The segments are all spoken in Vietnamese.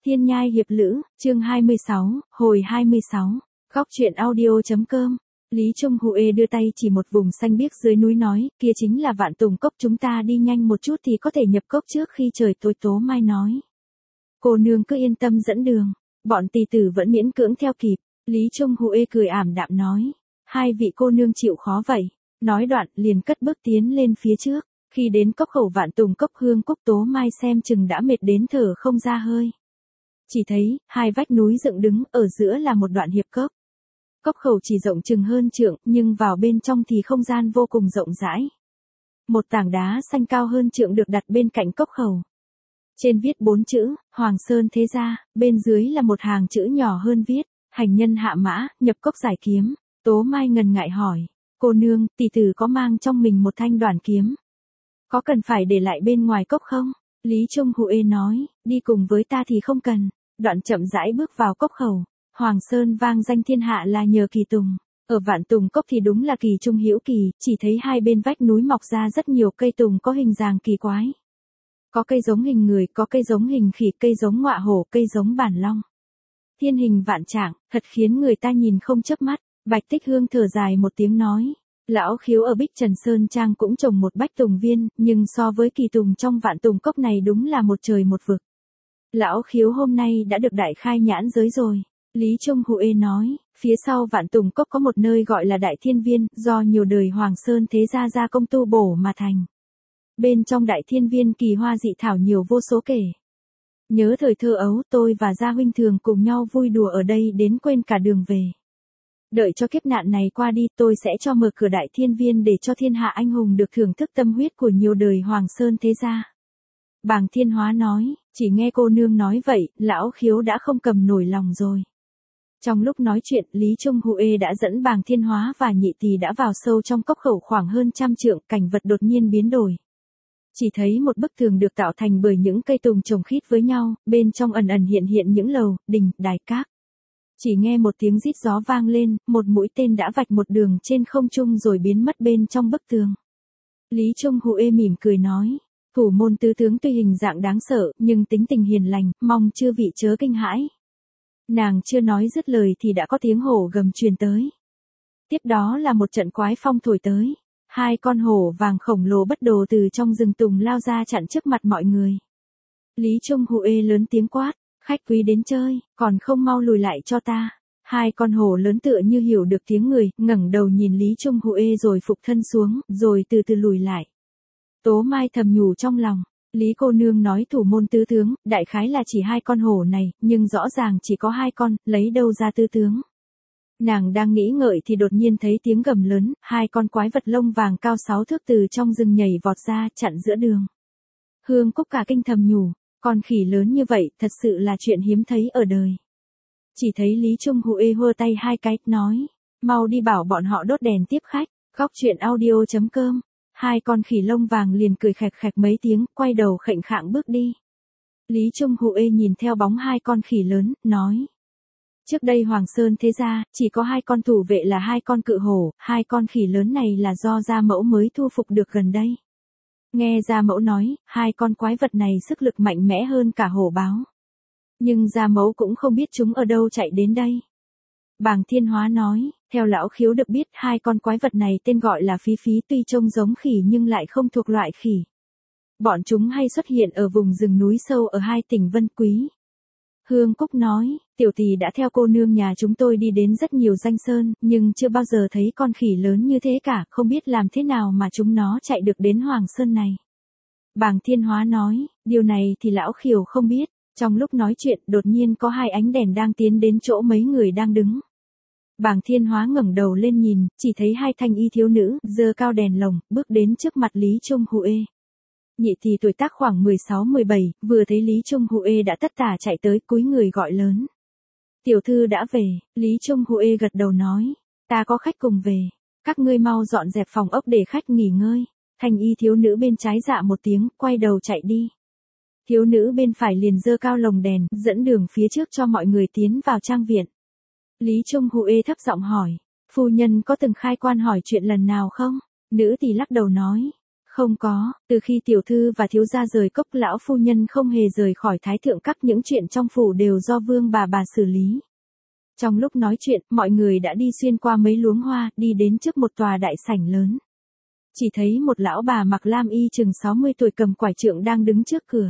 Thiên Nhai Hiệp Lữ, chương 26, hồi 26, góc truyện audio.com. Lý Trung Huệ đưa tay chỉ một vùng xanh biếc dưới núi nói, kia chính là Vạn Tùng Cốc, chúng ta đi nhanh một chút thì có thể nhập cốc trước khi trời tối. Tố Mai nói. Cô nương cứ yên tâm dẫn đường, bọn tỳ tử vẫn miễn cưỡng theo kịp. Lý Trung Huệ cười ảm đạm nói, hai vị cô nương chịu khó vậy. Nói đoạn liền cất bước tiến lên phía trước. Khi đến cốc khẩu Vạn Tùng Cốc, Hương Cúc Tố Mai xem chừng đã mệt đến thở không ra hơi. Chỉ thấy, hai vách núi dựng đứng, ở giữa là một đoạn hiệp cốc. Cốc khẩu chỉ rộng chừng hơn trượng, nhưng vào bên trong thì không gian vô cùng rộng rãi. Một tảng đá xanh cao hơn trượng được đặt bên cạnh cốc khẩu. Trên viết 4 chữ, Hoàng Sơn Thế Gia, bên dưới là một hàng chữ nhỏ hơn viết, hành nhân hạ mã, nhập cốc giải kiếm. Tố Mai ngần ngại hỏi, cô nương, tỷ tử có mang trong mình một thanh đoản kiếm. Có cần phải để lại bên ngoài cốc không? Lý Trung Huệ nói, đi cùng với ta thì không cần. Đoạn chậm rãi bước vào cốc khẩu. Hoàng Sơn vang danh thiên hạ là nhờ kỳ tùng. Ở Vạn Tùng Cốc thì đúng là kỳ trung hữu kỳ, chỉ thấy hai bên vách núi mọc ra rất nhiều cây tùng có hình dáng kỳ quái. Có cây giống hình người, có cây giống hình khỉ, cây giống ngọa hổ, cây giống bản long. Thiên hình vạn trạng, thật khiến người ta nhìn không chớp mắt. Bạch Tích Hương thở dài một tiếng nói. Lão Khiếu ở Bích Trần Sơn Trang cũng trồng một bách tùng viên, nhưng so với kỳ tùng trong Vạn Tùng Cốc này đúng là một trời một vực. Lão Khiếu hôm nay đã được đại khai nhãn giới rồi. Lý Trung Huệ nói, phía sau Vạn Tùng Cốc có một nơi gọi là Đại Thiên Viên, do nhiều đời Hoàng Sơn Thế Gia gia công tu bổ mà thành. Bên trong Đại Thiên Viên kỳ hoa dị thảo nhiều vô số kể. Nhớ thời thơ ấu, tôi và gia huynh thường cùng nhau vui đùa ở đây đến quên cả đường về. Đợi cho kiếp nạn này qua đi, tôi sẽ cho mở cửa Đại Thiên Viên để cho thiên hạ anh hùng được thưởng thức tâm huyết của nhiều đời Hoàng Sơn Thế Gia. Bàng Thiên Hóa nói, chỉ nghe cô nương nói vậy, Lão Khiếu đã không cầm nổi lòng rồi. Trong lúc nói chuyện, Lý Trung Huệ đã dẫn Bàng Thiên Hóa và Nhị Tỳ đã vào sâu trong cốc khẩu khoảng hơn 100 trượng, cảnh vật đột nhiên biến đổi. Chỉ thấy một bức tường được tạo thành bởi những cây tùng chồng khít với nhau, bên trong ẩn ẩn hiện hiện những lầu, đình, đài các. Chỉ nghe một tiếng rít gió vang lên, một mũi tên đã vạch một đường trên không trung rồi biến mất bên trong bức tường. Lý Trung Huệ mỉm cười nói, thủ môn tứ tướng tuy hình dạng đáng sợ, nhưng tính tình hiền lành, mong chư vị chớ kinh hãi. Nàng chưa nói dứt lời thì đã có tiếng hổ gầm truyền tới. Tiếp đó là một trận quái phong thổi tới. Hai con hổ vàng khổng lồ bất đồ từ trong rừng tùng lao ra chặn trước mặt mọi người. Lý Trung Huệ lớn tiếng quát, khách quý đến chơi, còn không mau lùi lại cho ta. Hai con hổ lớn tựa như hiểu được tiếng người, ngẩng đầu nhìn Lý Trung Huệ rồi phục thân xuống, rồi từ từ lùi lại. Tố Mai thầm nhủ trong lòng, Lý cô nương nói thủ môn tứ tướng, đại khái là chỉ hai con hổ này, nhưng rõ ràng chỉ có hai con, lấy đâu ra tứ tướng. Nàng đang nghĩ ngợi thì đột nhiên thấy tiếng gầm lớn, hai con quái vật lông vàng cao 6 thước từ trong rừng nhảy vọt ra, chặn giữa đường. Hương Cúc cả kinh thầm nhủ, con khỉ lớn như vậy, thật sự là chuyện hiếm thấy ở đời. Chỉ thấy Lý Trung Huệ hơ tay hai cái, nói, mau đi bảo bọn họ đốt đèn tiếp khách. Góc truyện audio.com. Hai con khỉ lông vàng liền cười khạch khạch mấy tiếng, quay đầu khệnh khạng bước đi. Lý Trung Huệ nhìn theo bóng hai con khỉ lớn, nói. Trước đây Hoàng Sơn Thế Gia, chỉ có hai con thủ vệ là hai con cự hổ, hai con khỉ lớn này là do gia mẫu mới thu phục được gần đây. Nghe gia mẫu nói, hai con quái vật này sức lực mạnh mẽ hơn cả hổ báo. Nhưng gia mẫu cũng không biết chúng ở đâu chạy đến đây. Bàng Thiên Hóa nói, theo Lão Khiếu được biết hai con quái vật này tên gọi là Phí Phí, tuy trông giống khỉ nhưng lại không thuộc loại khỉ. Bọn chúng hay xuất hiện ở vùng rừng núi sâu ở hai tỉnh Vân Quý. Hương Cúc nói, tiểu tỷ đã theo cô nương nhà chúng tôi đi đến rất nhiều danh sơn, nhưng chưa bao giờ thấy con khỉ lớn như thế cả, không biết làm thế nào mà chúng nó chạy được đến Hoàng Sơn này. Bàng Thiên Hóa nói, điều này thì Lão Khiếu không biết. Trong lúc nói chuyện, đột nhiên có hai ánh đèn đang tiến đến chỗ mấy người đang đứng. Bàng Thiên Hóa ngẩng đầu lên nhìn, chỉ thấy hai thanh y thiếu nữ, giơ cao đèn lồng, bước đến trước mặt Lý Trung Huệ. Nhị thì tuổi tác khoảng 16-17, vừa thấy Lý Trung Huệ đã tất tả chạy tới, cúi người gọi lớn. Tiểu thư đã về, Lý Trung Huệ gật đầu nói, ta có khách cùng về, các ngươi mau dọn dẹp phòng ốc để khách nghỉ ngơi. Thanh y thiếu nữ bên trái dạ một tiếng, quay đầu chạy đi. Thiếu nữ bên phải liền giơ cao lồng đèn, dẫn đường phía trước cho mọi người tiến vào trang viện. Lý Trung Huệ thấp giọng hỏi, phu nhân có từng khai quan hỏi chuyện lần nào không? Nữ thì lắc đầu nói, Không có, từ khi tiểu thư và thiếu gia rời cốc lão phu nhân không hề rời khỏi thái thượng các, những chuyện trong phủ đều do vương bà xử lý. Trong lúc nói chuyện, mọi người đã đi xuyên qua mấy luống hoa, đi đến trước một tòa đại sảnh lớn. Chỉ thấy một lão bà mặc lam y chừng 60 tuổi cầm quải trượng đang đứng trước cửa.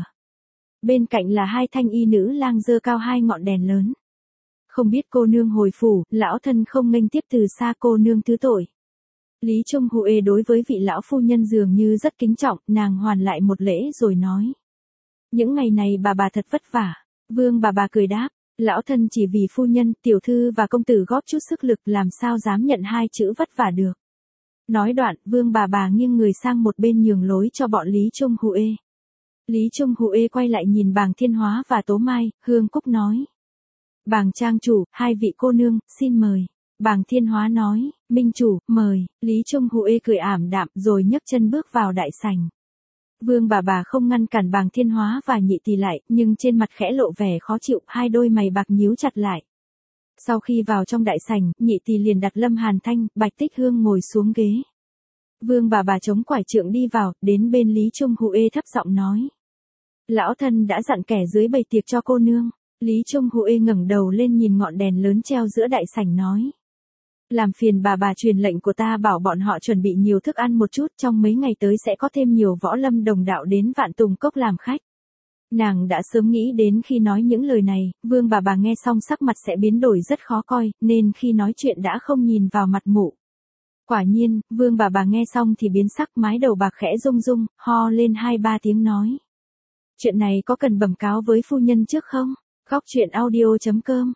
Bên cạnh là hai thanh y nữ lang giơ cao hai ngọn đèn lớn. Không biết cô nương hồi phủ, lão thân không nghênh tiếp từ xa, cô nương thứ tội. Lý Trung Huệ đối với vị lão phu nhân dường như rất kính trọng, nàng hoàn lại một lễ rồi nói. Những ngày này bà thật vất vả. Vương bà cười đáp, lão thân chỉ vì phu nhân, tiểu thư và công tử góp chút sức lực, làm sao dám nhận hai chữ vất vả được. Nói đoạn, vương bà nghiêng người sang một bên nhường lối cho bọn Lý Trung Huệ. Lý Trung Huệ quay lại nhìn Bàng Thiên Hóa và Tố Mai, Hương Cúc nói. Bàng trang chủ, hai vị cô nương, xin mời. Bàng Thiên Hóa nói, minh chủ, mời. Lý Trung Huệ cười ảm đạm rồi nhấc chân bước vào đại sảnh. Vương bà không ngăn cản Bàng Thiên Hóa và Nhị Tỷ lại, nhưng trên mặt khẽ lộ vẻ khó chịu, hai đôi mày bạc nhíu chặt lại. Sau khi vào trong đại sảnh, Nhị Tỷ liền đặt Lâm Hàn Thanh, Bạch Tích Hương ngồi xuống ghế. Vương bà chống quải trượng đi vào, đến bên Lý Trung Huệ thấp giọng nói. Lão thân đã dặn kẻ dưới bày tiệc cho cô nương. Lý Trung Huệ ngẩng đầu lên nhìn ngọn đèn lớn treo giữa đại sảnh nói. Làm phiền bà truyền lệnh của ta bảo bọn họ chuẩn bị nhiều thức ăn một chút, trong mấy ngày tới sẽ có thêm nhiều võ lâm đồng đạo đến Vạn Tùng Cốc làm khách. Nàng đã sớm nghĩ đến khi nói những lời này, vương bà nghe xong sắc mặt sẽ biến đổi rất khó coi, nên khi nói chuyện đã không nhìn vào mặt mụ. Quả nhiên, vương bà nghe xong thì biến sắc, mái đầu bạc khẽ rung rung, ho lên 2-3 tiếng nói. Chuyện này có cần bẩm cáo với phu nhân trước không? Góc truyện audio.com.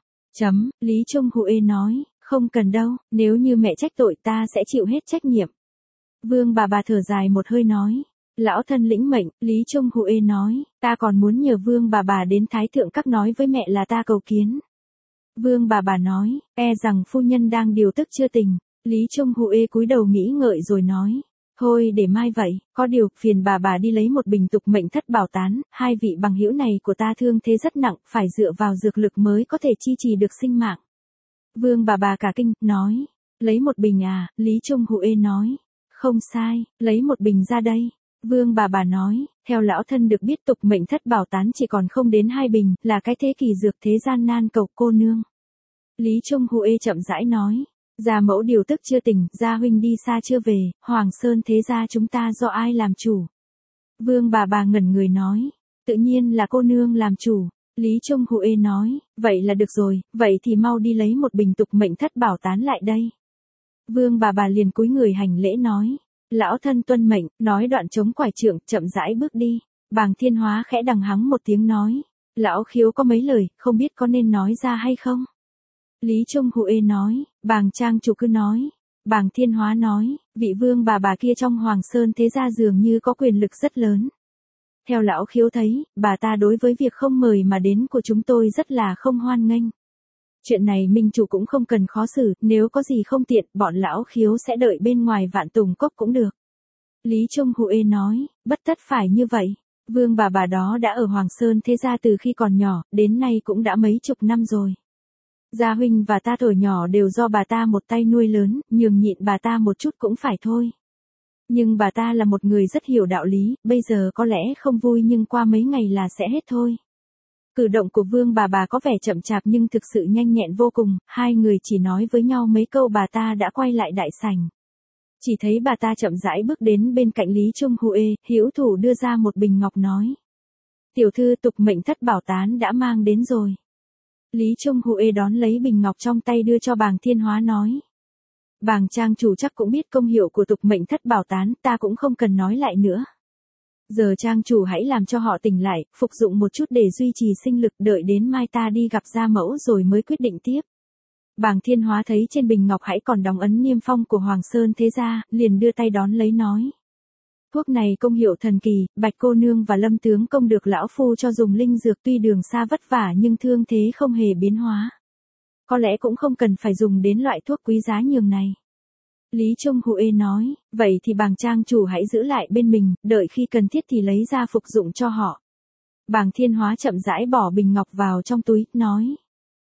Lý Trung Huệ nói, không cần đâu, nếu như mẹ trách tội ta sẽ chịu hết trách nhiệm. Vương bà thở dài một hơi nói. Lão thân lĩnh mệnh, Lý Trung Huệ nói, ta còn muốn nhờ vương bà đến thái thượng các nói với mẹ là ta cầu kiến. Vương bà nói, e rằng phu nhân đang điều tức chưa tỉnh. Lý Trung Huệ cúi đầu nghĩ ngợi rồi nói. Thôi để mai vậy, có điều, phiền bà đi lấy một bình tục mệnh thất bảo tán, hai vị bằng hữu này của ta thương thế rất nặng, phải dựa vào dược lực mới có thể chi trì được sinh mạng. Vương bà cả kinh, nói, lấy một bình à, Lý Trung Huệ nói, không sai, lấy một bình ra đây. Vương bà nói, theo lão thân được biết tục mệnh thất bảo tán chỉ còn không đến 2 bình, là cái thế kỳ dược thế gian nan cầu cô nương. Lý Trung Huệ chậm rãi nói. Gia mẫu điều tức chưa tỉnh, gia huynh đi xa chưa về, Hoàng Sơn thế gia chúng ta do ai làm chủ? Vương bà ngẩn người nói, tự nhiên là cô nương làm chủ. Lý Trung Huệ nói, vậy là được rồi, vậy thì mau đi lấy một bình tục mệnh thất bảo tán lại đây. Vương bà liền cúi người hành lễ nói, lão thân tuân mệnh, nói đoạn chống quải trượng, chậm rãi bước đi. Bàng Thiên Hóa khẽ đằng hắng một tiếng nói, lão khiếu có mấy lời, không biết có nên nói ra hay không? Lý Trung Huệ nói, Bàng trang chủ cứ nói. Bàng Thiên Hóa nói, vị vương bà kia trong Hoàng Sơn thế gia dường như có quyền lực rất lớn. Theo lão khiếu thấy, bà ta đối với việc không mời mà đến của chúng tôi rất là không hoan nghênh. Chuyện này minh chủ cũng không cần khó xử, nếu có gì không tiện, bọn lão khiếu sẽ đợi bên ngoài Vạn Tùng Cốc cũng được. Lý Trung Huệ nói, bất tất phải như vậy. Vương bà đó đã ở Hoàng Sơn thế gia từ khi còn nhỏ, đến nay cũng đã mấy chục năm rồi. Gia huynh và ta thuở nhỏ đều do bà ta một tay nuôi lớn, nhường nhịn bà ta một chút cũng phải thôi. Nhưng bà ta là một người rất hiểu đạo lý, bây giờ có lẽ không vui nhưng qua mấy ngày là sẽ hết thôi. Cử động của vương bà có vẻ chậm chạp nhưng thực sự nhanh nhẹn vô cùng, hai người chỉ nói với nhau mấy câu bà ta đã quay lại đại sảnh. Chỉ thấy bà ta chậm rãi bước đến bên cạnh Lý Trung Huệ, hữu thủ đưa ra một bình ngọc nói. Tiểu thư tục mệnh thất bảo tán đã mang đến rồi. Lý Trung Huệ đón lấy bình ngọc trong tay đưa cho Bàng Thiên Hóa nói. Bàng trang chủ chắc cũng biết công hiệu của tục mệnh thất bảo tán, ta cũng không cần nói lại nữa. Giờ trang chủ hãy làm cho họ tỉnh lại, phục dụng một chút để duy trì sinh lực, đợi đến mai ta đi gặp gia mẫu rồi mới quyết định tiếp. Bàng Thiên Hóa thấy trên bình ngọc hãy còn đóng ấn niêm phong của Hoàng Sơn thế gia, liền đưa tay đón lấy nói. Thuốc này công hiệu thần kỳ, Bạch cô nương và Lâm tướng công được lão phu cho dùng linh dược, tuy đường xa vất vả nhưng thương thế không hề biến hóa. Có lẽ cũng không cần phải dùng đến loại thuốc quý giá nhường này. Lý Trung Huệ nói, vậy thì Bàng trang chủ hãy giữ lại bên mình, đợi khi cần thiết thì lấy ra phục dụng cho họ. Bàng Thiên Hóa chậm rãi bỏ bình ngọc vào trong túi, nói.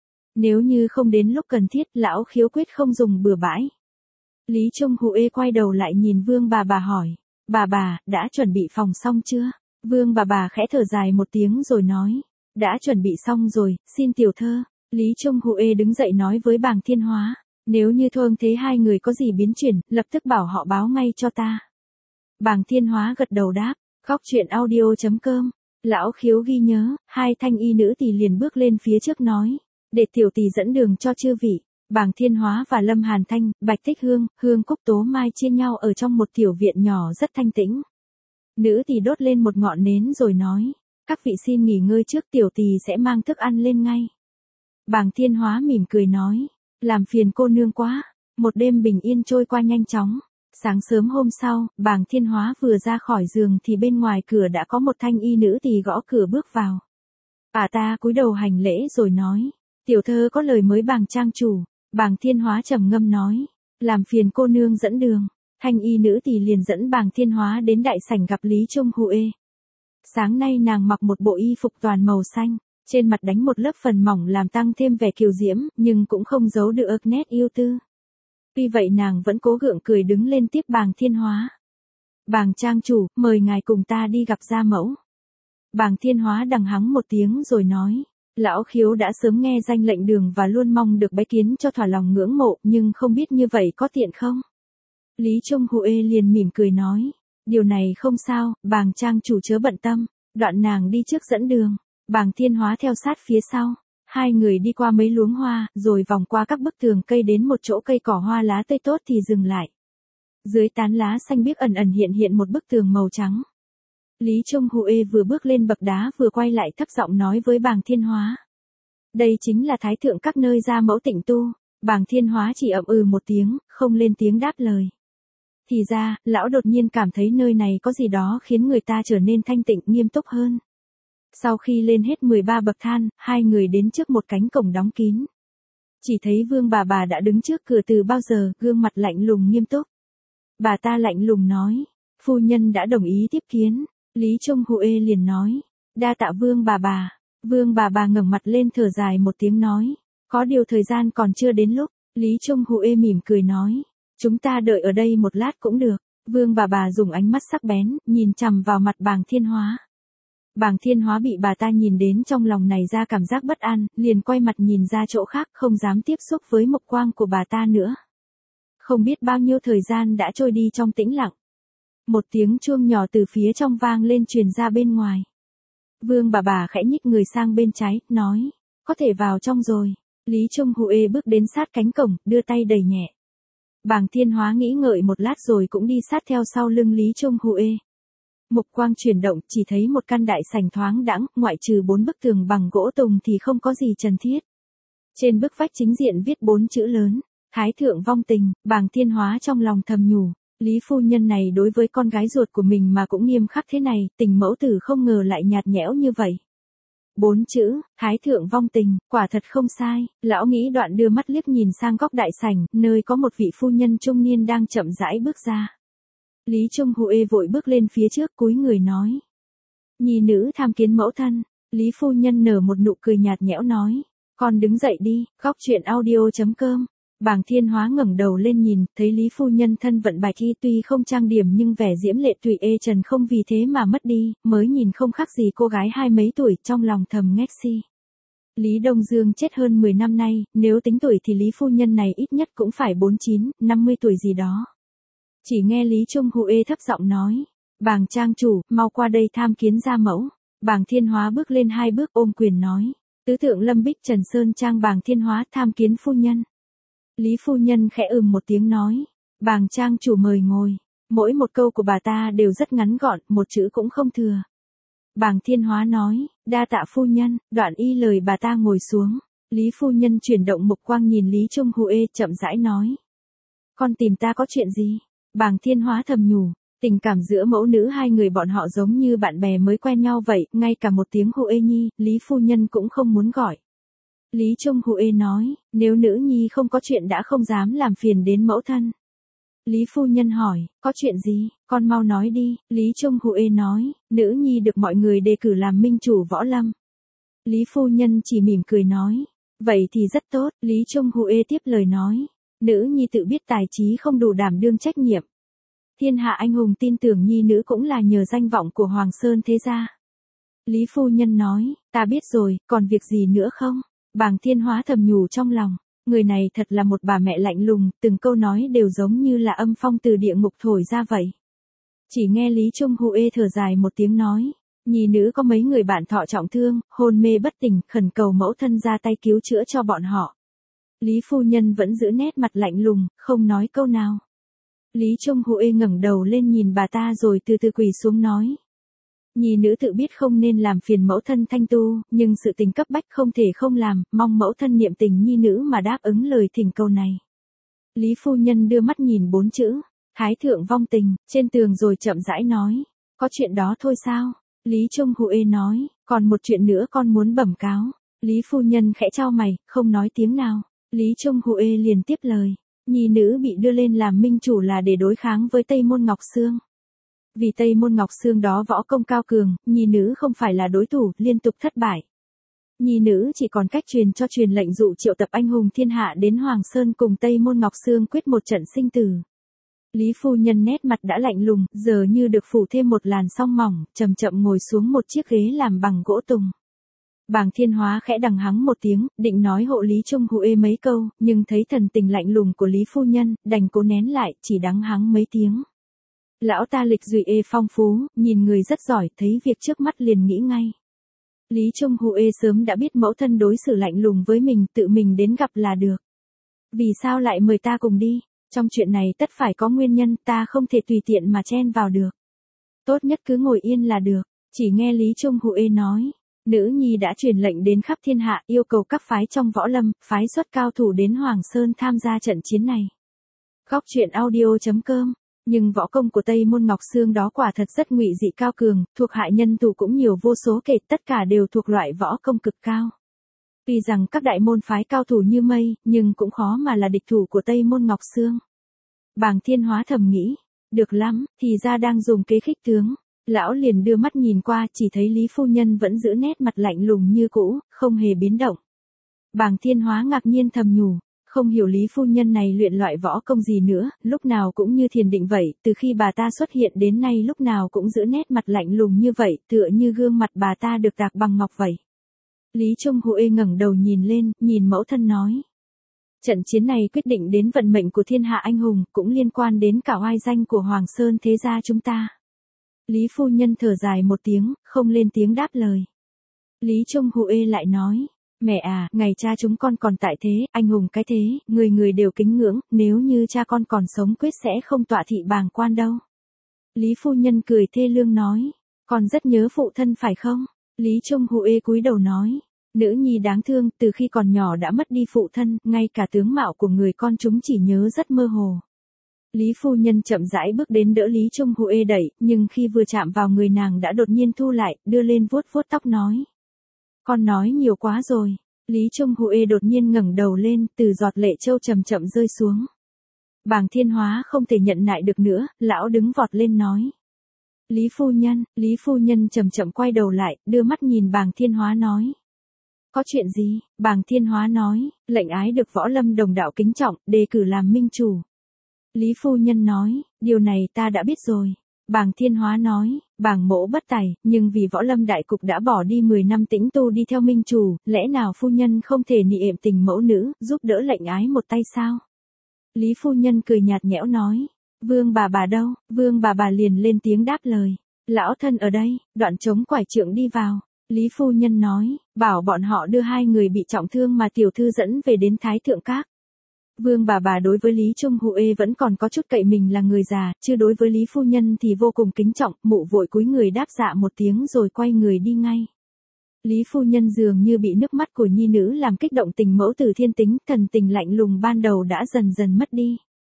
Nếu như không đến lúc cần thiết, lão khiếu quyết không dùng bừa bãi. Lý Trung Huệ quay đầu lại nhìn vương bà hỏi. Bà, đã chuẩn bị phòng xong chưa? Vương bà khẽ thở dài một tiếng rồi nói. Đã chuẩn bị xong rồi, xin tiểu thơ. Lý Trung Huệ đứng dậy nói với Bàng Thiên Hóa. Nếu như Thương thế hai người có gì biến chuyển, lập tức bảo họ báo ngay cho ta. Bàng Thiên Hóa gật đầu đáp. Góc chuyện audio.com. Lão Khiếu ghi nhớ, hai thanh y nữ tỳ liền bước lên phía trước nói. Để tiểu tỳ dẫn đường cho chư vị. Bàng Thiên Hóa và Lâm Hàn Thanh, Bạch Tích Hương, Hương Cúc Tố Mai chia nhau ở trong một tiểu viện nhỏ rất thanh tĩnh. Nữ tỳ đốt lên một ngọn nến rồi nói. Các vị xin nghỉ ngơi trước, tiểu tỳ sẽ mang thức ăn lên ngay. Bàng Thiên Hóa mỉm cười nói. Làm phiền cô nương quá. Một đêm bình yên trôi qua nhanh chóng. Sáng sớm hôm sau, Bàng Thiên Hóa vừa ra khỏi giường thì bên ngoài cửa đã có một thanh y nữ tỳ gõ cửa bước vào. Ta cúi đầu hành lễ rồi nói. Tiểu thơ có lời mới Bàng trang chủ. Bàng Thiên Hóa trầm ngâm nói. Làm phiền cô nương dẫn đường. Thanh y nữ tỳ liền dẫn Bàng Thiên Hóa đến đại sảnh gặp Lý Trung Huệ. Sáng nay nàng mặc một bộ y phục toàn màu xanh, trên mặt đánh một lớp phần mỏng làm tăng thêm vẻ kiều diễm, nhưng cũng không giấu được nét yêu tư. Tuy vậy nàng vẫn cố gượng cười đứng lên tiếp Bàng Thiên Hóa. Bàng trang chủ, mời ngài cùng ta đi gặp gia mẫu. Bàng Thiên Hóa đằng hắng một tiếng rồi nói. Lão Khiếu đã sớm nghe danh lệnh đường và luôn mong được bái kiến cho thỏa lòng ngưỡng mộ, nhưng không biết như vậy có tiện không? Lý Trung Huệ liền mỉm cười nói. Điều này không sao, Bàng trang chủ chớ bận tâm. Đoạn nàng đi trước dẫn đường. Bàng Thiên Hóa theo sát phía sau. Hai người đi qua mấy luống hoa, rồi vòng qua các bức tường cây đến một chỗ cây cỏ hoa lá tươi tốt thì dừng lại. Dưới tán lá xanh biếc ẩn ẩn hiện một bức tường màu trắng. Lý Trung Huệ vừa bước lên bậc đá vừa quay lại thấp giọng nói với Bàng Thiên Hóa. Đây chính là thái thượng các nơi gia mẫu tịnh tu. Bàng Thiên Hóa chỉ ậm ừ một tiếng, không lên tiếng đáp lời. Thì ra, lão đột nhiên cảm thấy nơi này có gì đó khiến người ta trở nên thanh tịnh nghiêm túc hơn. Sau khi lên hết 13 bậc thang, hai người đến trước một cánh cổng đóng kín. Chỉ thấy Vương bà đã đứng trước cửa từ bao giờ, gương mặt lạnh lùng nghiêm túc. Bà ta lạnh lùng nói, phu nhân đã đồng ý tiếp kiến. Lý Trung Huệ liền nói, đa tạ Vương bà. Vương bà ngẩng mặt lên thở dài một tiếng nói, có điều thời gian còn chưa đến lúc. Lý Trung Huệ mỉm cười nói, chúng ta đợi ở đây một lát cũng được. Vương bà dùng ánh mắt sắc bén, nhìn chằm vào mặt Bàng Thiên Hóa. Bàng Thiên Hóa bị bà ta nhìn đến trong lòng này ra cảm giác bất an, liền quay mặt nhìn ra chỗ khác, không dám tiếp xúc với mục quang của bà ta nữa. Không biết bao nhiêu thời gian đã trôi đi trong tĩnh lặng. Một tiếng chuông nhỏ từ phía trong vang lên truyền ra bên ngoài. Vương bà khẽ nhích người sang bên trái, nói, có thể vào trong rồi. Lý Trung Huệ bước đến sát cánh cổng, đưa tay đẩy nhẹ. Bàng Thiên Hóa nghĩ ngợi một lát rồi cũng đi sát theo sau lưng Lý Trung Huệ. Mục quang chuyển động, chỉ thấy một căn đại sảnh thoáng đãng, ngoại trừ 4 bức tường bằng gỗ tùng thì không có gì trần thiết. Trên bức vách chính diện viết 4 chữ lớn, Thái thượng vong tình. Bàng Thiên Hóa trong lòng thầm nhủ, Lý phu nhân này đối với con gái ruột của mình mà cũng nghiêm khắc thế này, tình mẫu tử không ngờ lại nhạt nhẽo như vậy. 4 chữ, Thái thượng vong tình, quả thật không sai. Lão nghĩ đoạn đưa mắt liếc nhìn sang góc đại sảnh, nơi có một vị phu nhân trung niên đang chậm rãi bước ra. Lý Trung Huệ vội bước lên phía trước cúi người nói. Nhi nữ tham kiến mẫu thân. Lý phu nhân nở một nụ cười nhạt nhẽo nói. Con đứng dậy đi. Góc chuyện audio.com. Bàng Thiên Hóa ngẩng đầu lên nhìn, thấy Lý phu nhân thân vận bạch y tuy không trang điểm nhưng vẻ diễm lệ tùy ê trần không vì thế mà mất đi, mới nhìn không khác gì cô gái hai mấy tuổi, trong lòng thầm ngét si. Lý Đông Dương chết hơn 10 năm nay, nếu tính tuổi thì Lý phu nhân này ít nhất cũng phải 49, 50 tuổi gì đó. Chỉ nghe Lý Trung Huệ thấp giọng nói, Bàng trang chủ, mau qua đây tham kiến gia mẫu. Bàng Thiên Hóa bước lên 2 bước ôm quyền nói, tứ thượng Lâm Bích Trần Sơn Trang Bàng Thiên Hóa tham kiến phu nhân. Lý phu nhân khẽ một tiếng nói, Bàng trang chủ mời ngồi. Mỗi một câu của bà ta đều rất ngắn gọn, một chữ cũng không thừa. Bàng Thiên Hóa nói, đa tạ phu nhân. Đoạn y lời bà ta ngồi xuống. Lý phu nhân chuyển động mục quang nhìn Lý Trung Huệ, chậm rãi nói, con tìm ta có chuyện gì? Bàng Thiên Hóa thầm nhủ, tình cảm giữa mẫu nữ hai người bọn họ giống như bạn bè mới quen nhau vậy, ngay cả một tiếng Huệ nhi, Lý phu nhân cũng không muốn gọi. Lý Trung Huệ nói, nếu nữ nhi không có chuyện đã không dám làm phiền đến mẫu thân. Lý phu nhân hỏi, có chuyện gì, con mau nói đi. Lý Trung Huệ nói, nữ nhi được mọi người đề cử làm minh chủ võ lâm. Lý phu nhân chỉ mỉm cười nói, vậy thì rất tốt. Lý Trung Huệ tiếp lời nói, nữ nhi tự biết tài trí không đủ đảm đương trách nhiệm. Thiên hạ anh hùng tin tưởng nhi nữ cũng là nhờ danh vọng của Hoàng Sơn thế gia. Lý phu nhân nói, ta biết rồi, còn việc gì nữa không? Bàng Thiên Hóa thầm nhủ trong lòng, người này thật là một bà mẹ lạnh lùng, từng câu nói đều giống như là âm phong từ địa ngục thổi ra vậy. Chỉ nghe Lý Trung Huệ thở dài một tiếng nói, nhi nữ có mấy người bạn thọ trọng thương, hôn mê bất tỉnh, khẩn cầu mẫu thân ra tay cứu chữa cho bọn họ. Lý phu nhân vẫn giữ nét mặt lạnh lùng, không nói câu nào. Lý Trung Huệ ngẩng đầu lên nhìn bà ta rồi từ từ quỳ xuống nói. Nhi nữ tự biết không nên làm phiền mẫu thân thanh tu, nhưng sự tình cấp bách không thể không làm, mong mẫu thân niệm tình nhi nữ mà đáp ứng lời thỉnh cầu này. Lý phu nhân đưa mắt nhìn 4 chữ, Thái thượng vong tình, trên tường rồi chậm rãi nói, có chuyện đó thôi sao? Lý Trung Huệ nói, còn một chuyện nữa con muốn bẩm cáo. Lý phu nhân khẽ chau mày, không nói tiếng nào. Lý Trung Huệ liền tiếp lời, nhi nữ bị đưa lên làm minh chủ là để đối kháng với Tây Môn Ngọc Sương. Vì Tây Môn Ngọc Sương đó võ công cao cường, nhi nữ không phải là đối thủ, liên tục thất bại. Nhi nữ chỉ còn cách truyền lệnh dụ triệu tập anh hùng thiên hạ đến Hoàng Sơn cùng Tây Môn Ngọc Sương quyết một trận sinh tử. Lý phu nhân nét mặt đã lạnh lùng, giờ như được phủ thêm một làn song mỏng, chậm chậm ngồi xuống một chiếc ghế làm bằng gỗ tùng. Bàng Thiên Hóa khẽ đằng hắng một tiếng, định nói hộ Lý Trung Huệ mấy câu, nhưng thấy thần tình lạnh lùng của Lý phu nhân, đành cố nén lại, chỉ đắng hắng mấy tiếng. Lão ta lịch duyệt phong phú, nhìn người rất giỏi, thấy việc trước mắt liền nghĩ ngay. Lý Trung Huệ sớm đã biết mẫu thân đối xử lạnh lùng với mình, tự mình đến gặp là được. Vì sao lại mời ta cùng đi? Trong chuyện này tất phải có nguyên nhân, ta không thể tùy tiện mà chen vào được. Tốt nhất cứ ngồi yên là được. Chỉ nghe Lý Trung Huệ nói, nữ nhi đã truyền lệnh đến khắp thiên hạ, yêu cầu các phái trong võ lâm, phái xuất cao thủ đến Hoàng Sơn tham gia trận chiến này. Góc truyện audio.com. Nhưng võ công của Tây Môn Ngọc Sương đó quả thật rất ngụy dị cao cường, thuộc hạ nhân thủ cũng nhiều vô số kể, tất cả đều thuộc loại võ công cực cao. Tuy rằng các đại môn phái cao thủ như mây, nhưng cũng khó mà là địch thủ của Tây Môn Ngọc Sương. Bàng Thiên Hóa thầm nghĩ, được lắm, thì ra đang dùng kế khích tướng. Lão liền đưa mắt nhìn qua, chỉ thấy Lý phu nhân vẫn giữ nét mặt lạnh lùng như cũ, không hề biến động. Bàng Thiên Hóa ngạc nhiên thầm nhủ, không hiểu Lý phu nhân này luyện loại võ công gì nữa, lúc nào cũng như thiền định vậy, từ khi bà ta xuất hiện đến nay lúc nào cũng giữ nét mặt lạnh lùng như vậy, tựa như gương mặt bà ta được tạc bằng ngọc vậy. Lý Trung Huệ ngẩng đầu nhìn lên, nhìn mẫu thân nói. Trận chiến này quyết định đến vận mệnh của thiên hạ anh hùng, cũng liên quan đến cả oai danh của Hoàng Sơn thế gia chúng ta. Lý phu nhân thở dài một tiếng, không lên tiếng đáp lời. Lý Trung Huệ lại nói, mẹ à, ngày cha chúng con còn tại thế, anh hùng cái thế, người người đều kính ngưỡng, nếu như cha con còn sống quyết sẽ không tọa thị bàng quan đâu. Lý phu nhân cười thê lương nói, con rất nhớ phụ thân phải không? Lý Trung Huệ cúi đầu nói, nữ nhi đáng thương, từ khi còn nhỏ đã mất đi phụ thân, ngay cả tướng mạo của người con chúng chỉ nhớ rất mơ hồ. Lý phu nhân chậm rãi bước đến đỡ Lý Trung Huệ đẩy, nhưng khi vừa chạm vào người nàng đã đột nhiên thu lại, đưa lên vuốt vuốt tóc nói. Con nói nhiều quá rồi. Lý Trung Huệ đột nhiên ngẩng đầu lên, từ giọt lệ châu chậm chậm rơi xuống. Bàng Thiên Hóa không thể nhận nại được nữa, lão đứng vọt lên nói. Lý phu nhân chậm chậm quay đầu lại, đưa mắt nhìn Bàng Thiên Hóa nói. Có chuyện gì? Bàng Thiên Hóa nói, lệnh ái được võ lâm đồng đạo kính trọng, đề cử làm minh chủ. Lý phu nhân nói, điều này ta đã biết rồi. Bàng Thiên Hóa nói, bàng mỗ bất tài, nhưng vì võ lâm đại cục đã bỏ đi 10 năm tĩnh tu đi theo minh chủ, lẽ nào phu nhân không thể nị ệm tình mẫu nữ, giúp đỡ lệnh ái một tay sao? Lý phu nhân cười nhạt nhẽo nói, Vương bà đâu? Vương bà liền lên tiếng đáp lời, lão thân ở đây, đoạn chống quải trượng đi vào. Lý phu nhân nói, bảo bọn họ đưa 2 người bị trọng thương mà tiểu thư dẫn về đến Thái Thượng Các. Vương bà đối với Lý Trung Huệ vẫn còn có chút cậy mình là người già, chứ đối với Lý phu nhân thì vô cùng kính trọng, mụ vội cúi người đáp dạ một tiếng rồi quay người đi ngay. Lý phu nhân dường như bị nước mắt của nhi nữ làm kích động tình mẫu tử thiên tính, thần tình lạnh lùng ban đầu đã dần dần mất đi.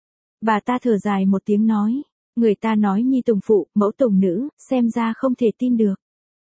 Bà ta thở dài một tiếng nói, người ta nói nhi tùng phụ, mẫu tùng nữ, xem ra không thể tin được.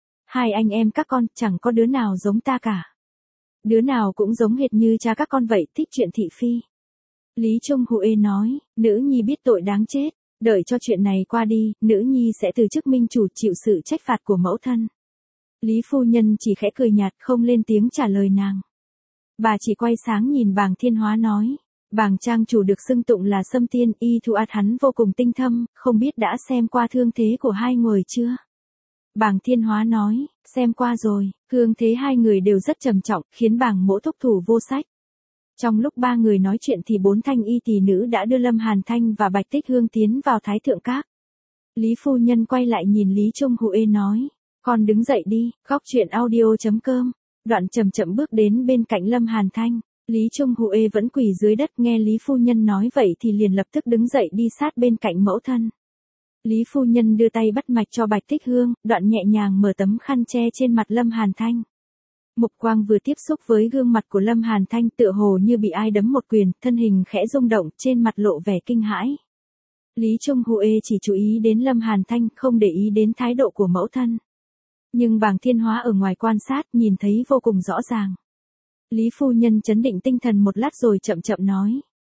2 anh em các con, chẳng có đứa nào giống ta cả. Đứa nào cũng giống hệt như cha các con vậy, thích chuyện thị phi. Lý Trung Huệ nói, nữ nhi biết tội đáng chết, đợi cho chuyện này qua đi, nữ nhi sẽ từ chức minh chủ chịu sự trách phạt của mẫu thân. Lý phu nhân chỉ khẽ cười nhạt không lên tiếng trả lời nàng. Bà chỉ quay sáng nhìn Bàng Thiên Hóa nói, Bàng trang chủ được xưng tụng là Sâm Tiên, y thuật hắn vô cùng tinh thâm, không biết đã xem qua thương thế của hai người chưa? Bàng Thiên Hóa nói, xem qua rồi, thương thế hai người đều rất trầm trọng, khiến bàng mỗ thúc thủ vô sách. Trong lúc ba người nói chuyện thì 4 thanh y tỷ nữ đã đưa Lâm Hàn Thanh và Bạch Tích Hương tiến vào Thái Thượng Các. Lý phu nhân quay lại nhìn Lý Trung Huệ nói, con đứng dậy đi, góc chuyện audio.com. Đoạn chậm chậm bước đến bên cạnh Lâm Hàn Thanh. Lý Trung Huệ vẫn quỳ dưới đất, nghe Lý phu nhân nói vậy thì liền lập tức đứng dậy đi sát bên cạnh mẫu thân. Lý phu nhân đưa tay bắt mạch cho Bạch Tích Hương, đoạn nhẹ nhàng mở tấm khăn che trên mặt Lâm Hàn Thanh. Mục quang vừa tiếp xúc với gương mặt của Lâm Hàn Thanh tựa hồ như bị ai đấm một quyền, thân hình khẽ rung động, trên mặt lộ vẻ kinh hãi. Lý Trung Huệ chỉ chú ý đến Lâm Hàn Thanh, không để ý đến thái độ của mẫu thân. Nhưng Bàng Thiên Hóa ở ngoài quan sát, nhìn thấy vô cùng rõ ràng. Lý phu nhân trấn định tinh thần một lát rồi chậm chậm nói.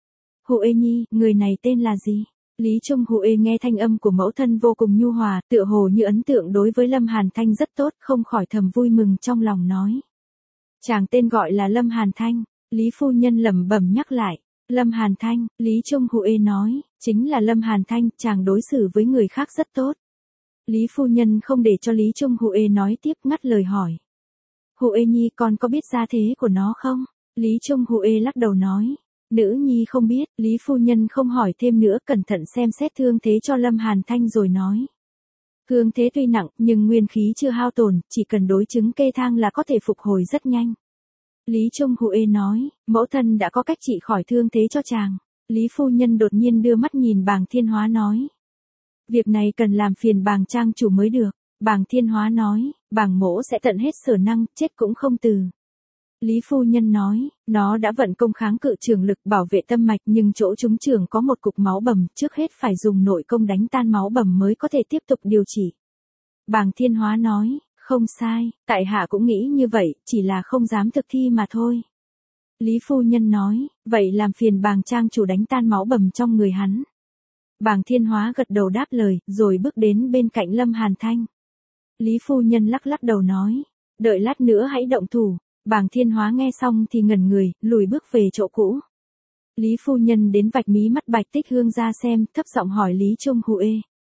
Huệ nhi, người này tên là gì? Lý Trung Huệ nghe thanh âm của mẫu thân vô cùng nhu hòa, tựa hồ như ấn tượng đối với Lâm Hàn Thanh rất tốt, không khỏi thầm vui mừng trong lòng nói. Chàng tên gọi là Lâm Hàn Thanh. Lý phu nhân lẩm bẩm nhắc lại. Lâm Hàn Thanh, Lý Trung Huệ nói, chính là Lâm Hàn Thanh, chàng đối xử với người khác rất tốt. Lý phu nhân không để cho Lý Trung Huệ nói tiếp, ngắt lời hỏi. Huệ nhi, con có biết gia thế của nó không? Lý Trung Huệ lắc đầu nói. Nữ nhi không biết. Lý phu nhân không hỏi thêm nữa, cẩn thận xem xét thương thế cho Lâm Hàn Thanh rồi nói. Thương thế tuy nặng, nhưng nguyên khí chưa hao tổn, chỉ cần đối chứng kê thang là có thể phục hồi rất nhanh. Lý Trung Huệ nói, mẫu thân đã có cách trị khỏi thương thế cho chàng. Lý phu nhân đột nhiên đưa mắt nhìn Bàng Thiên Hóa nói. Việc này cần làm phiền Bàng trang chủ mới được. Bàng Thiên Hóa nói, bàng mỗ sẽ tận hết sở năng, chết cũng không từ. Lý phu nhân nói, nó đã vận công kháng cự trường lực bảo vệ tâm mạch, nhưng chỗ trúng trường có một cục máu bầm, trước hết phải dùng nội công đánh tan máu bầm mới có thể tiếp tục điều trị. Bàng Thiên Hóa nói, không sai, tại hạ cũng nghĩ như vậy, chỉ là không dám thực thi mà thôi. Lý phu nhân nói, vậy làm phiền Bàng trang chủ đánh tan máu bầm trong người hắn. Bàng Thiên Hóa gật đầu đáp lời, rồi bước đến bên cạnh Lâm Hàn Thanh. Lý phu nhân lắc lắc đầu nói, đợi lát nữa hãy động thủ. Bàng Thiên Hóa nghe xong thì ngẩn người, lùi bước về chỗ cũ. Lý phu nhân đến vạch mí mắt Bạch Tích Hương ra xem, thấp giọng hỏi Lý Trung Huệ.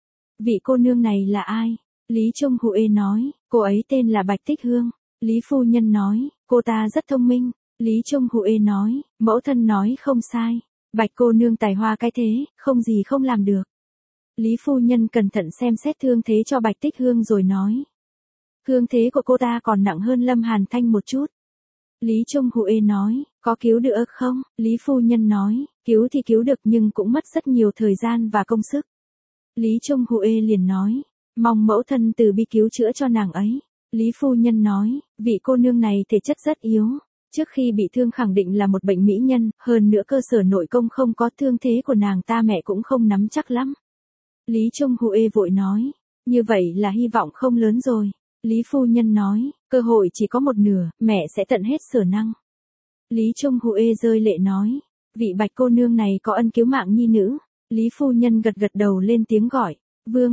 Vị cô nương này là ai? Lý Trung Huệ nói, cô ấy tên là Bạch Tích Hương. Lý phu nhân nói, cô ta rất thông minh. Lý Trung Huệ nói, mẫu thân nói không sai. Bạch cô nương tài hoa cái thế, không gì không làm được. Lý phu nhân cẩn thận xem xét thương thế cho Bạch Tích Hương rồi nói. Thương thế của cô ta còn nặng hơn Lâm Hàn Thanh một chút. Lý Trung Huệ nói, có cứu được không? Lý phu nhân nói, cứu thì cứu được nhưng cũng mất rất nhiều thời gian và công sức. Lý Trung Huệ liền nói, mong mẫu thân từ bi cứu chữa cho nàng ấy. Lý phu nhân nói, vị cô nương này thể chất rất yếu. Trước khi bị thương khẳng định là một bệnh mỹ nhân, hơn nữa cơ sở nội công không có, thương thế của nàng ta mẹ cũng không nắm chắc lắm. Lý Trung Huệ vội nói, như vậy là hy vọng không lớn rồi. Lý phu nhân nói, cơ hội chỉ có một nửa, mẹ sẽ tận hết sở năng. Lý Trung Huệ rơi lệ nói, vị Bạch cô nương này có ân cứu mạng nhi nữ. Lý phu nhân gật gật đầu lên tiếng gọi, Vương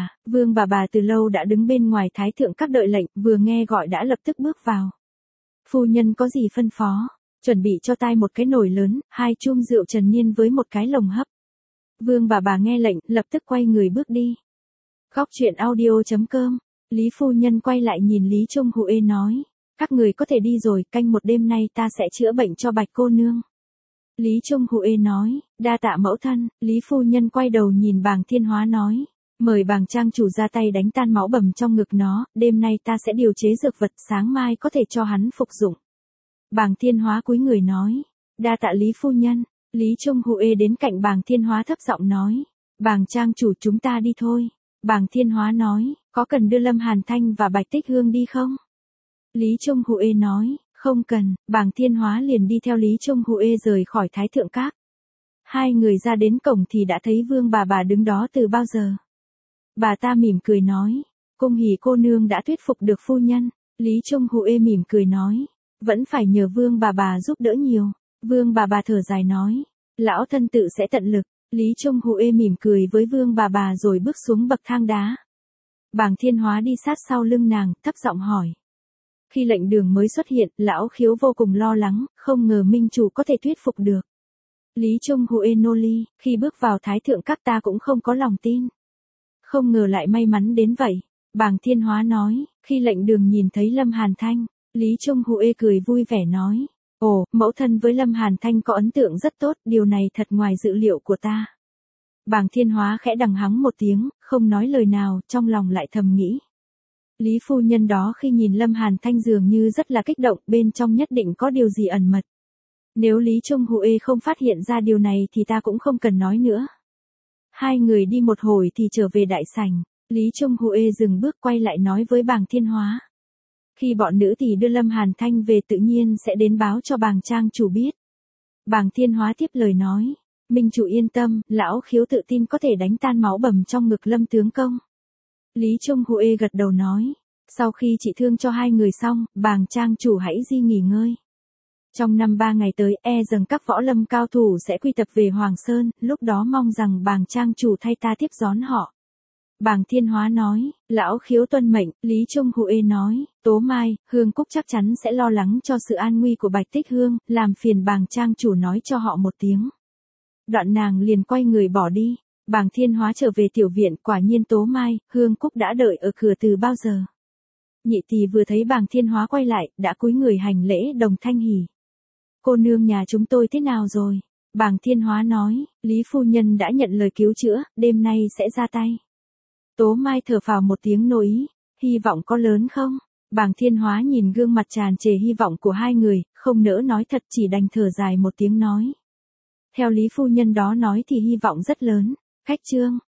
bà bà từ lâu đã đứng bên ngoài Thái Thượng Các đợi lệnh, vừa nghe gọi đã lập tức bước vào. Phu nhân có gì phân phó? Chuẩn bị cho tai một cái nồi lớn, 2 chum rượu trần niên với một cái lồng hấp. Vương bà nghe lệnh, lập tức quay người bước đi. Góc chuyện audio.com. Lý phu nhân quay lại nhìn Lý Trung Huệ nói, các người có thể đi rồi, canh một đêm nay ta sẽ chữa bệnh cho Bạch cô nương. Lý Trung Huệ nói, đa tạ mẫu thân. Lý phu nhân quay đầu nhìn Bàng Thiên Hóa nói, mời Bàng trang chủ ra tay đánh tan máu bầm trong ngực nó, đêm nay ta sẽ điều chế dược vật, sáng mai có thể cho hắn phục dụng. Bàng Thiên Hóa cúi người nói, đa tạ Lý phu nhân. Lý Trung Huệ đến cạnh Bàng Thiên Hóa thấp giọng nói, Bàng trang chủ chúng ta đi thôi. Bàng Thiên Hóa nói, có cần đưa Lâm Hàn Thanh và Bạch Tích Hương đi không? Lý Trung Huệ nói, không cần. Bàng Thiên Hóa liền đi theo Lý Trung Huệ rời khỏi Thái Thượng Các. Hai người ra đến cổng thì đã thấy Vương bà đứng đó từ bao giờ. Bà ta mỉm cười nói, cung hỉ cô nương đã thuyết phục được phu nhân. Lý Trung Huệ mỉm cười nói, vẫn phải nhờ Vương bà giúp đỡ nhiều. Vương bà thở dài nói, lão thân tự sẽ tận lực. Lý Trung Huệ mỉm cười với Vương bà rồi bước xuống bậc thang đá. Bàng Thiên Hóa đi sát sau lưng nàng, thấp giọng hỏi. Khi lệnh đường mới xuất hiện, lão khiếu vô cùng lo lắng, không ngờ minh chủ có thể thuyết phục được. Lý Trung Huê nô ly, khi bước vào thái thượng các ta cũng không có lòng tin. Không ngờ lại may mắn đến vậy. Bàng Thiên Hóa nói, khi lệnh đường nhìn thấy Lâm Hàn Thanh, Lý Trung Huê cười vui vẻ nói. Ồ, mẫu thân với Lâm Hàn Thanh có ấn tượng rất tốt, điều này thật ngoài dự liệu của ta. Bàng Thiên Hóa khẽ đằng hắng một tiếng, không nói lời nào, trong lòng lại thầm nghĩ. Lý phu nhân đó khi nhìn Lâm Hàn Thanh dường như rất là kích động, bên trong nhất định có điều gì ẩn mật. Nếu Lý Trung Huê không phát hiện ra điều này thì ta cũng không cần nói nữa. Hai người đi một hồi thì trở về đại sảnh, Lý Trung Huê dừng bước quay lại nói với Bàng Thiên Hóa. Khi bọn nữ thì đưa Lâm Hàn Thanh về tự nhiên sẽ đến báo cho Bàng trang chủ biết. Bàng Thiên Hóa tiếp lời nói, Minh chủ yên tâm, lão khiếu tự tin có thể đánh tan máu bầm trong ngực Lâm tướng công. Lý Trung Huê gật đầu nói, sau khi trị thương cho hai người xong, Bàng trang chủ hãy đi nghỉ ngơi. Trong 5-3 ngày tới, rằng các võ lâm cao thủ sẽ quy tập về Hoàng Sơn, lúc đó mong rằng Bàng trang chủ thay ta tiếp đón họ. Bàng Thiên Hóa nói, lão khiếu tuân mệnh. Lý Trung Huê nói, Tố Mai, Hương Cúc chắc chắn sẽ lo lắng cho sự an nguy của Bạch Tích Hương, làm phiền Bàng trang chủ nói cho họ một tiếng. Đoạn nàng liền quay người bỏ đi. Bàng Thiên Hóa trở về tiểu viện, quả nhiên Tố Mai, Hương Cúc đã đợi ở cửa từ bao giờ. Nhị tỷ vừa thấy Bàng Thiên Hóa quay lại, đã cúi người hành lễ đồng thanh hỉ. Cô nương nhà chúng tôi thế nào rồi? Bàng Thiên Hóa nói, Lý phu nhân đã nhận lời cứu chữa, đêm nay sẽ ra tay. Tố Mai thở phào một tiếng nội ý, hy vọng có lớn không? Bàng Thiên Hóa nhìn gương mặt tràn trề hy vọng của hai người, không nỡ nói thật chỉ đành thở dài một tiếng nói. Theo Lý phu nhân đó nói thì hy vọng rất lớn. Khách trương.